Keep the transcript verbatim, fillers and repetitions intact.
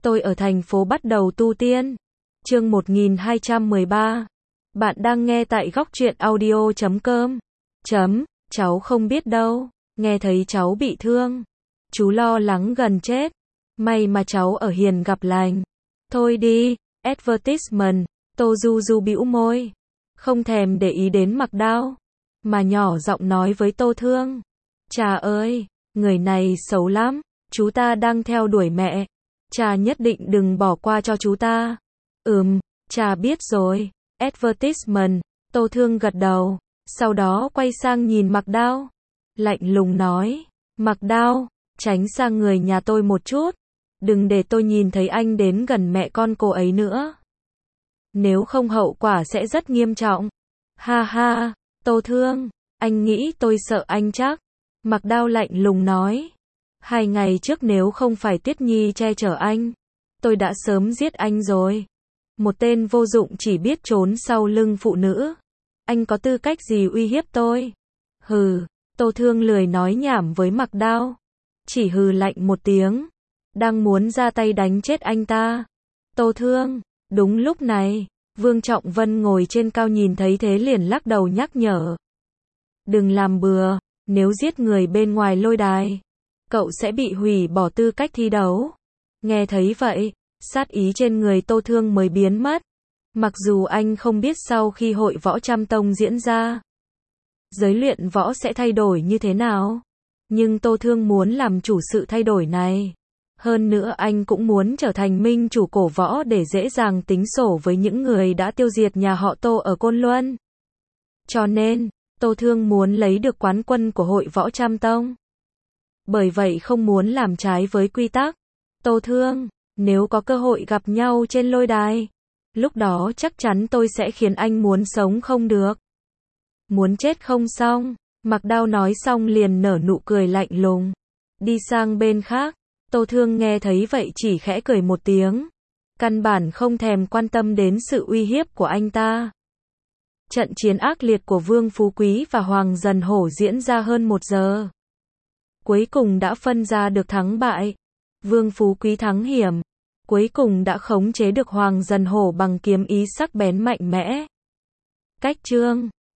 Tôi ở thành phố bắt đầu tu tiên. Chương một nghìn hai trăm mười ba. Bạn đang nghe tại góc truyện audio chấm com. Chấm, cháu không biết đâu, nghe thấy cháu bị thương. Chú lo lắng gần chết. May mà cháu ở hiền gặp lành. Thôi đi, advertisement, Tô Du Du bĩu môi. Không thèm để ý đến Mặc Đao. Mà nhỏ giọng nói với Tô Thương. Chà ơi, người này xấu lắm, chú ta đang theo đuổi mẹ. Cha nhất định đừng bỏ qua cho chú ta. Ừm, cha biết rồi. Advertisement, Tô Thương gật đầu. Sau đó quay sang nhìn Mặc Đao. Lạnh lùng nói. Mặc Đao, tránh sang người nhà tôi một chút. Đừng để tôi nhìn thấy anh đến gần mẹ con cô ấy nữa. Nếu không hậu quả sẽ rất nghiêm trọng. Ha ha, Tô Thương, anh nghĩ tôi sợ anh chắc. Mặc Đao lạnh lùng nói. Hai ngày trước nếu không phải Tuyết Nhi che chở anh, tôi đã sớm giết anh rồi. Một tên vô dụng chỉ biết trốn sau lưng phụ nữ. Anh có tư cách gì uy hiếp tôi? Hừ, Tô Thương lười nói nhảm với Mặc Đao. Chỉ hừ lạnh một tiếng. Đang muốn ra tay đánh chết anh ta. Tô Thương, đúng lúc này, Vương Trọng Vân ngồi trên cao nhìn thấy thế liền lắc đầu nhắc nhở. Đừng làm bừa, nếu giết người bên ngoài lôi đài, cậu sẽ bị hủy bỏ tư cách thi đấu. Nghe thấy vậy, sát ý trên người Tô Thương mới biến mất. Mặc dù anh không biết sau khi hội võ trăm tông diễn ra, giới luyện võ sẽ thay đổi như thế nào. Nhưng Tô Thương muốn làm chủ sự thay đổi này. Hơn nữa anh cũng muốn trở thành minh chủ cổ võ để dễ dàng tính sổ với những người đã tiêu diệt nhà họ Tô ở Côn Luân. Cho nên, Tô Thương muốn lấy được quán quân của hội võ trăm tông. Bởi vậy không muốn làm trái với quy tắc. Tô Thương, nếu có cơ hội gặp nhau trên lôi đài, lúc đó chắc chắn tôi sẽ khiến anh muốn sống không được. Muốn chết không xong. Mặc Đao nói xong liền nở nụ cười lạnh lùng. Đi sang bên khác. Tô Thương nghe thấy vậy chỉ khẽ cười một tiếng. Căn bản không thèm quan tâm đến sự uy hiếp của anh ta. Trận chiến ác liệt của Vương Phú Quý và Hoàng Dần Hổ diễn ra hơn một giờ. Cuối cùng đã phân ra được thắng bại. Vương Phú Quý thắng hiểm. Cuối cùng đã khống chế được Hoàng Dần Hổ bằng kiếm ý sắc bén mạnh mẽ. Cách chương